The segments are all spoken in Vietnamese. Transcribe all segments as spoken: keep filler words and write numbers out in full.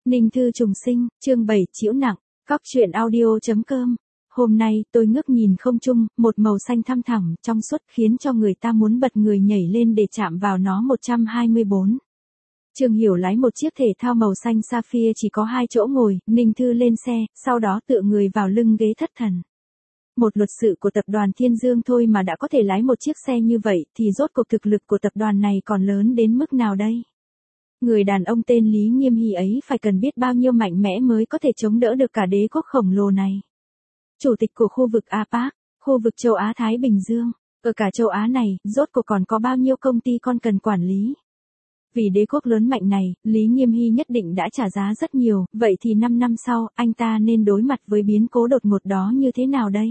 Ninh Thư trùng sinh, chương bảy chịu nặng, Cóc truyện audio chấm com. Hôm nay, tôi ngước nhìn không trung, một màu xanh thăm thẳm, trong suốt khiến cho người ta muốn bật người nhảy lên để chạm vào nó một trăm hai mươi bốn. Trương Hiểu lái một chiếc thể thao màu xanh sapphire chỉ có hai chỗ ngồi, Ninh Thư lên xe, sau đó tựa người vào lưng ghế thất thần. Một luật sự của tập đoàn Thiên Dương thôi mà đã có thể lái một chiếc xe như vậy, thì rốt cuộc thực lực của tập đoàn này còn lớn đến mức nào đây? Người đàn ông tên Lý Nghiêm Hy ấy phải cần biết bao nhiêu mạnh mẽ mới có thể chống đỡ được cả đế quốc khổng lồ này. Chủ tịch của khu vực a pếch, khu vực châu Á-Thái Bình Dương, ở cả châu Á này, rốt cuộc còn có bao nhiêu công ty con cần quản lý. Vì đế quốc lớn mạnh này, Lý Nghiêm Hy nhất định đã trả giá rất nhiều, vậy thì năm năm sau, anh ta nên đối mặt với biến cố đột ngột đó như thế nào đây?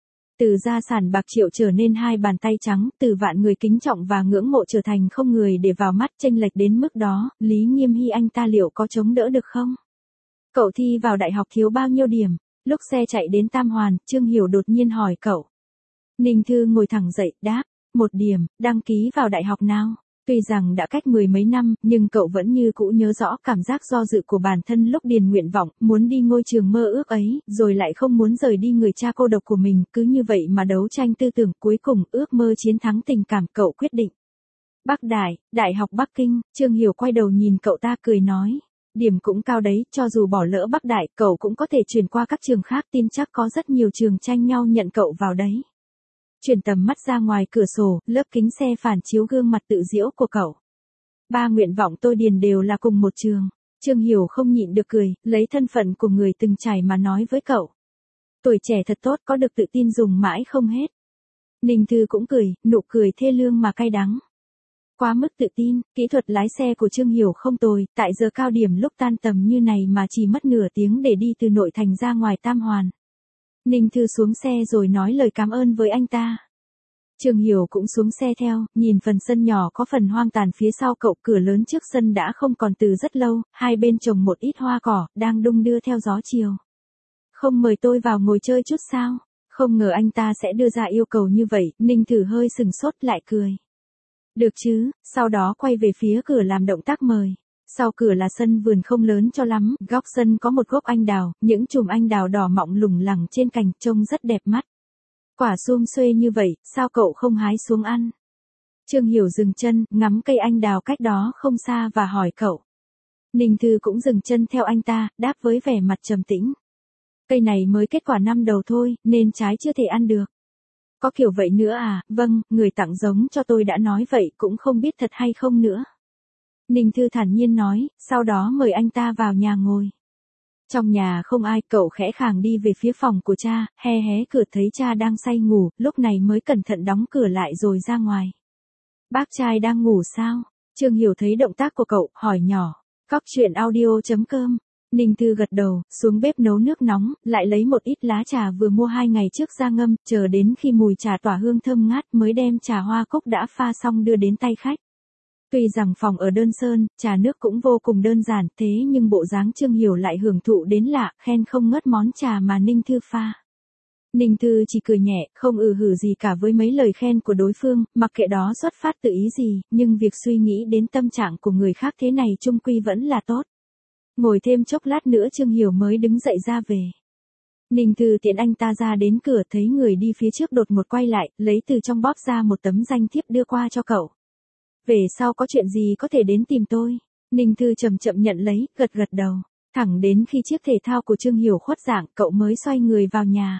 Từ gia sản bạc triệu trở nên hai bàn tay trắng, từ vạn người kính trọng và ngưỡng mộ trở thành không người để vào mắt, chênh lệch đến mức đó, Lý Nghiêm Hy anh ta liệu có chống đỡ được không? Cậu thi vào đại học thiếu bao nhiêu điểm? Lúc xe chạy đến Tam Hoàn, Trương Hiểu đột nhiên hỏi cậu. Ninh Thư ngồi thẳng dậy, đáp, một điểm, đăng ký vào đại học nào? Tuy rằng đã cách mười mấy năm, nhưng cậu vẫn như cũ nhớ rõ cảm giác do dự của bản thân lúc điền nguyện vọng, muốn đi ngôi trường mơ ước ấy, rồi lại không muốn rời đi người cha cô độc của mình, cứ như vậy mà đấu tranh tư tưởng, cuối cùng ước mơ chiến thắng tình cảm, cậu quyết định. Bắc Đại, Đại học Bắc Kinh, Trương Hiểu quay đầu nhìn cậu ta cười nói, điểm cũng cao đấy, cho dù bỏ lỡ Bắc Đại, cậu cũng có thể chuyển qua các trường khác, tin chắc có rất nhiều trường tranh nhau nhận cậu vào đấy. Chuyển tầm mắt ra ngoài cửa sổ, lớp kính xe phản chiếu gương mặt tự giễu của cậu. Ba nguyện vọng tôi điền đều là cùng một trường. Trương Hiểu không nhịn được cười, lấy thân phận của người từng trải mà nói với cậu. Tuổi trẻ thật tốt, có được tự tin dùng mãi không hết. Ninh Thư cũng cười, nụ cười thê lương mà cay đắng. Quá mức tự tin, kỹ thuật lái xe của Trương Hiểu không tồi, tại giờ cao điểm lúc tan tầm như này mà chỉ mất nửa tiếng để đi từ nội thành ra ngoài Tam Hoàn. Ninh Thư xuống xe rồi nói lời cảm ơn với anh ta. Trương Hiểu cũng xuống xe theo, nhìn phần sân nhỏ có phần hoang tàn phía sau cậu, cửa lớn trước sân đã không còn từ rất lâu, hai bên trồng một ít hoa cỏ, đang đung đưa theo gió chiều. Không mời tôi vào ngồi chơi chút sao? Không ngờ anh ta sẽ đưa ra yêu cầu như vậy, Ninh Thư hơi sừng sốt lại cười. Được chứ, sau đó quay về phía cửa làm động tác mời. Sau cửa là sân vườn không lớn cho lắm, góc sân có một gốc anh đào, những chùm anh đào đỏ mọng lủng lẳng trên cành, trông rất đẹp mắt. Quả sum xuê như vậy, sao cậu không hái xuống ăn? Trương Hiểu dừng chân, ngắm cây anh đào cách đó không xa và hỏi cậu. Ninh Thư cũng dừng chân theo anh ta, đáp với vẻ mặt trầm tĩnh. Cây này mới kết quả năm đầu thôi, nên trái chưa thể ăn được. Có kiểu vậy nữa à? Vâng, người tặng giống cho tôi đã nói vậy, cũng không biết thật hay không nữa. Ninh Thư thản nhiên nói, sau đó mời anh ta vào nhà ngồi. Trong nhà không ai, cậu khẽ khàng đi về phía phòng của cha, hé hé cửa thấy cha đang say ngủ, lúc này mới cẩn thận đóng cửa lại rồi ra ngoài. Bác trai đang ngủ sao? Trương Hiểu thấy động tác của cậu, hỏi nhỏ. Cóc truyện audio chấm com. Ninh Thư gật đầu, xuống bếp nấu nước nóng, lại lấy một ít lá trà vừa mua hai ngày trước ra ngâm, chờ đến khi mùi trà tỏa hương thơm ngát mới đem trà hoa cúc đã pha xong đưa đến tay khách. Tuy rằng phòng ở đơn sơn, trà nước cũng vô cùng đơn giản, thế nhưng bộ dáng Trương Hiểu lại hưởng thụ đến lạ, khen không ngớt món trà mà Ninh Thư pha. Ninh Thư chỉ cười nhẹ, không ừ hử gì cả với mấy lời khen của đối phương, mặc kệ đó xuất phát từ ý gì, nhưng việc suy nghĩ đến tâm trạng của người khác thế này chung quy vẫn là tốt. Ngồi thêm chốc lát nữa Trương Hiểu mới đứng dậy ra về. Ninh Thư tiễn anh ta ra đến cửa, thấy người đi phía trước đột ngột quay lại, lấy từ trong bóp ra một tấm danh thiếp đưa qua cho cậu. Về sau có chuyện gì có thể đến tìm tôi. Ninh Thư chậm chậm nhận lấy, gật gật đầu. Thẳng đến khi chiếc thể thao của Trương Hiểu khuất dạng, cậu mới xoay người vào nhà.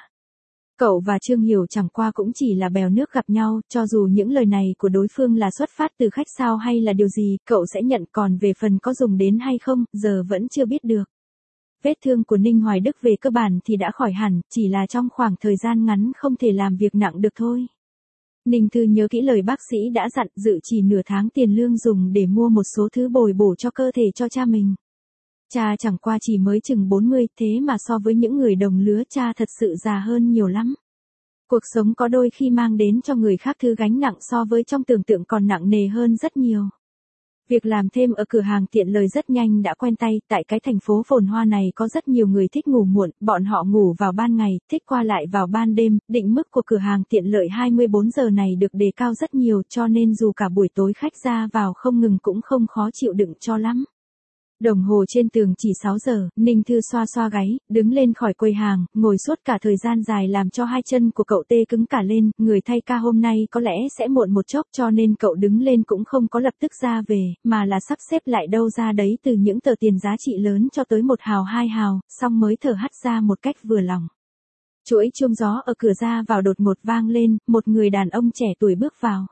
Cậu và Trương Hiểu chẳng qua cũng chỉ là bèo nước gặp nhau, cho dù những lời này của đối phương là xuất phát từ khách sao hay là điều gì, cậu sẽ nhận, còn về phần có dùng đến hay không, giờ vẫn chưa biết được. Vết thương của Ninh Hoài Đức về cơ bản thì đã khỏi hẳn, chỉ là trong khoảng thời gian ngắn không thể làm việc nặng được thôi. Ninh Thư nhớ kỹ lời bác sĩ đã dặn, dự trì nửa tháng tiền lương dùng để mua một số thứ bồi bổ cho cơ thể cho cha mình. Cha chẳng qua chỉ mới chừng bốn mươi, thế mà so với những người đồng lứa cha thật sự già hơn nhiều lắm. Cuộc sống có đôi khi mang đến cho người khác thứ gánh nặng so với trong tưởng tượng còn nặng nề hơn rất nhiều. Việc làm thêm ở cửa hàng tiện lợi rất nhanh đã quen tay, tại cái thành phố phồn hoa này có rất nhiều người thích ngủ muộn, bọn họ ngủ vào ban ngày, thích qua lại vào ban đêm, định mức của cửa hàng tiện lợi hai mươi bốn giờ này được đề cao rất nhiều, cho nên dù cả buổi tối khách ra vào không ngừng cũng không khó chịu đựng cho lắm. Đồng hồ trên tường chỉ sáu giờ, Ninh Thư xoa xoa gáy, đứng lên khỏi quầy hàng, ngồi suốt cả thời gian dài làm cho hai chân của cậu tê cứng cả lên, người thay ca hôm nay có lẽ sẽ muộn một chốc cho nên cậu đứng lên cũng không có lập tức ra về, mà là sắp xếp lại đâu ra đấy từ những tờ tiền giá trị lớn cho tới một hào hai hào, xong mới thở hắt ra một cách vừa lòng. Chuỗi chuông gió ở cửa ra vào đột ngột vang lên, một người đàn ông trẻ tuổi bước vào.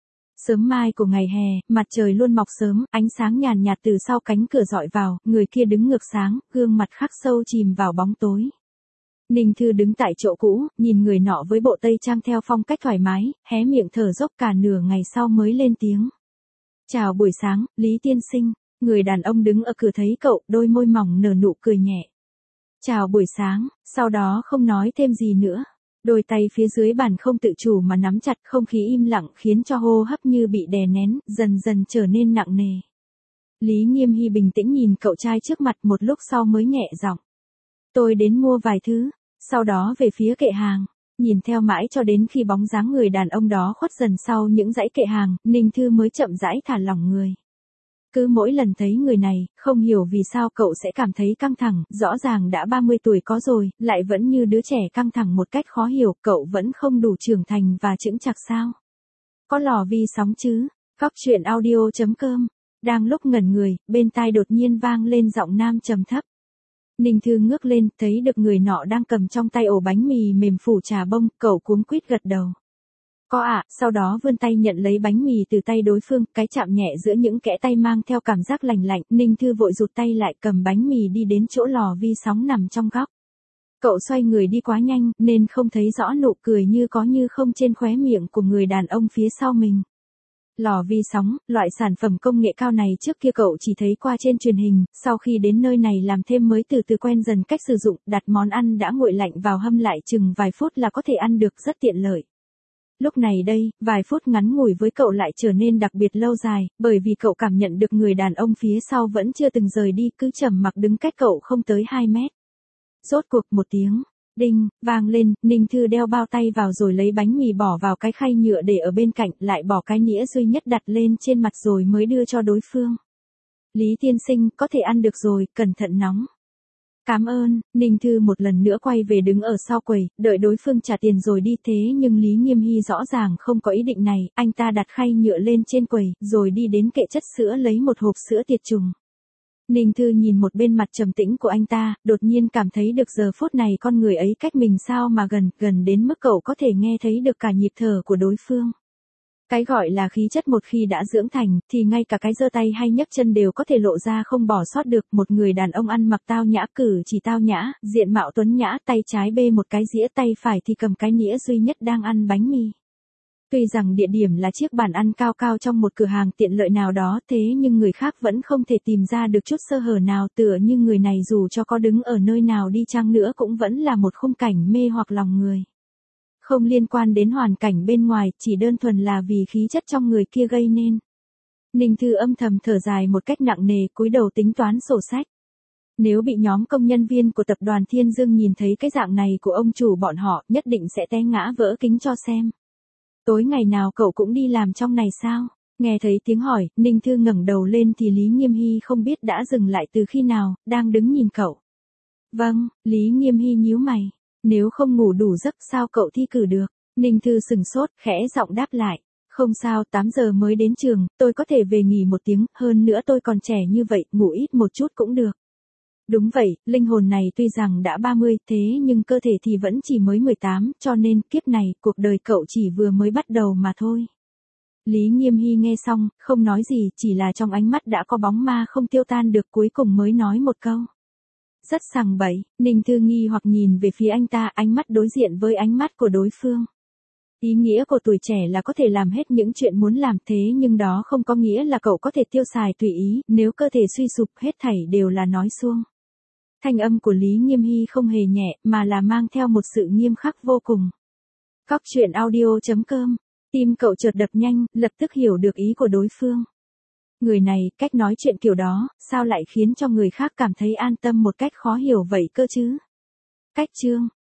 Sớm mai của ngày hè, mặt trời luôn mọc sớm, ánh sáng nhàn nhạt từ sau cánh cửa dọi vào, người kia đứng ngược sáng, gương mặt khắc sâu chìm vào bóng tối. Ninh Thư đứng tại chỗ cũ, nhìn người nọ với bộ tây trang theo phong cách thoải mái, hé miệng thở dốc cả nửa ngày sau mới lên tiếng. Chào buổi sáng, Lý tiên sinh. Người đàn ông đứng ở cửa thấy cậu, đôi môi mỏng nở nụ cười nhẹ. Chào buổi sáng, sau đó không nói thêm gì nữa. Đôi tay phía dưới bàn không tự chủ mà nắm chặt, không khí im lặng khiến cho hô hấp như bị đè nén, dần dần trở nên nặng nề. Lý Nghiêm Hy bình tĩnh nhìn cậu trai trước mặt một lúc sau mới nhẹ giọng. Tôi đến mua vài thứ, sau đó về phía kệ hàng. Nhìn theo mãi cho đến khi bóng dáng người đàn ông đó khuất dần sau những dãy kệ hàng, Ninh Thư mới chậm rãi thả lỏng người. Cứ mỗi lần thấy người này, không hiểu vì sao cậu sẽ cảm thấy căng thẳng, rõ ràng đã ba mươi tuổi có rồi, lại vẫn như đứa trẻ căng thẳng một cách khó hiểu, cậu vẫn không đủ trưởng thành và chững chạc sao? Có lò vi sóng chứ? Cóc truyện audio chấm com. Đang lúc ngẩn người, bên tai đột nhiên vang lên giọng nam trầm thấp. Ninh Thư ngước lên, thấy được người nọ đang cầm trong tay ổ bánh mì mềm phủ trà bông, cậu cuống quýt gật đầu. Có ạ, à, sau đó vươn tay nhận lấy bánh mì từ tay đối phương, cái chạm nhẹ giữa những kẽ tay mang theo cảm giác lành lạnh, Ninh Thư vội rụt tay lại cầm bánh mì đi đến chỗ lò vi sóng nằm trong góc. Cậu xoay người đi quá nhanh, nên không thấy rõ nụ cười như có như không trên khóe miệng của người đàn ông phía sau mình. Lò vi sóng, loại sản phẩm công nghệ cao này trước kia cậu chỉ thấy qua trên truyền hình, sau khi đến nơi này làm thêm mới từ từ quen dần cách sử dụng, đặt món ăn đã nguội lạnh vào hâm lại chừng vài phút là có thể ăn được, rất tiện lợi. Lúc này đây, vài phút ngắn ngủi với cậu lại trở nên đặc biệt lâu dài, bởi vì cậu cảm nhận được người đàn ông phía sau vẫn chưa từng rời đi, cứ trầm mặc đứng cách cậu không tới hai mét. Rốt cuộc một tiếng, đinh, vang lên, Ninh Thư đeo bao tay vào rồi lấy bánh mì bỏ vào cái khay nhựa để ở bên cạnh, lại bỏ cái nĩa duy nhất đặt lên trên mặt rồi mới đưa cho đối phương. Lý tiên sinh, có thể ăn được rồi, cẩn thận nóng. Cảm ơn, Ninh Thư một lần nữa quay về đứng ở sau quầy, đợi đối phương trả tiền rồi đi, thế nhưng Lý Nghiêm Hy rõ ràng không có ý định này, anh ta đặt khay nhựa lên trên quầy, rồi đi đến kệ chất sữa lấy một hộp sữa tiệt trùng. Ninh Thư nhìn một bên mặt trầm tĩnh của anh ta, đột nhiên cảm thấy được giờ phút này con người ấy cách mình sao mà gần, gần đến mức cậu có thể nghe thấy được cả nhịp thở của đối phương. Cái gọi là khí chất một khi đã dưỡng thành, thì ngay cả cái giơ tay hay nhấc chân đều có thể lộ ra không bỏ sót được. Một người đàn ông ăn mặc tao nhã, cử chỉ tao nhã, diện mạo tuấn nhã, tay trái bê một cái dĩa, tay phải thì cầm cái nĩa duy nhất đang ăn bánh mì. Tuy rằng địa điểm là chiếc bàn ăn cao cao trong một cửa hàng tiện lợi nào đó, thế nhưng người khác vẫn không thể tìm ra được chút sơ hở nào, tựa như người này dù cho có đứng ở nơi nào đi chăng nữa cũng vẫn là một khung cảnh mê hoặc lòng người. Không liên quan đến hoàn cảnh bên ngoài, chỉ đơn thuần là vì khí chất trong người kia gây nên. Ninh Thư âm thầm thở dài một cách nặng nề, cúi đầu tính toán sổ sách. Nếu bị nhóm công nhân viên của tập đoàn Thiên Dương nhìn thấy cái dạng này của ông chủ bọn họ, nhất định sẽ té ngã vỡ kính cho xem. Tối ngày nào cậu cũng đi làm trong này sao? Nghe thấy tiếng hỏi, Ninh Thư ngẩng đầu lên thì Lý Nghiêm Hy không biết đã dừng lại từ khi nào, đang đứng nhìn cậu. Vâng, Lý Nghiêm Hy nhíu mày. Nếu không ngủ đủ giấc sao cậu thi cử được? Ninh Thư sừng sốt, khẽ giọng đáp lại. Không sao, tám giờ mới đến trường, tôi có thể về nghỉ một tiếng, hơn nữa tôi còn trẻ như vậy, ngủ ít một chút cũng được. Đúng vậy, linh hồn này tuy rằng đã ba mươi, thế nhưng cơ thể thì vẫn chỉ mới mười tám, cho nên kiếp này, cuộc đời cậu chỉ vừa mới bắt đầu mà thôi. Lý Nghiêm Hy nghe xong, không nói gì, chỉ là trong ánh mắt đã có bóng ma không tiêu tan được, cuối cùng mới nói một câu. Rất sằng bậy, Ninh Thư nghi hoặc nhìn về phía anh ta, ánh mắt đối diện với ánh mắt của đối phương. Ý nghĩa của tuổi trẻ là có thể làm hết những chuyện muốn làm, thế nhưng đó không có nghĩa là cậu có thể tiêu xài tùy ý, nếu cơ thể suy sụp hết thảy đều là nói suông. Thanh âm của Lý Nghiêm Hy không hề nhẹ, mà là mang theo một sự nghiêm khắc vô cùng. Cóc truyện audio chấm com, tim cậu chợt đập nhanh, lập tức hiểu được ý của đối phương. Người này, cách nói chuyện kiểu đó, sao lại khiến cho người khác cảm thấy an tâm một cách khó hiểu vậy cơ chứ? Cách chương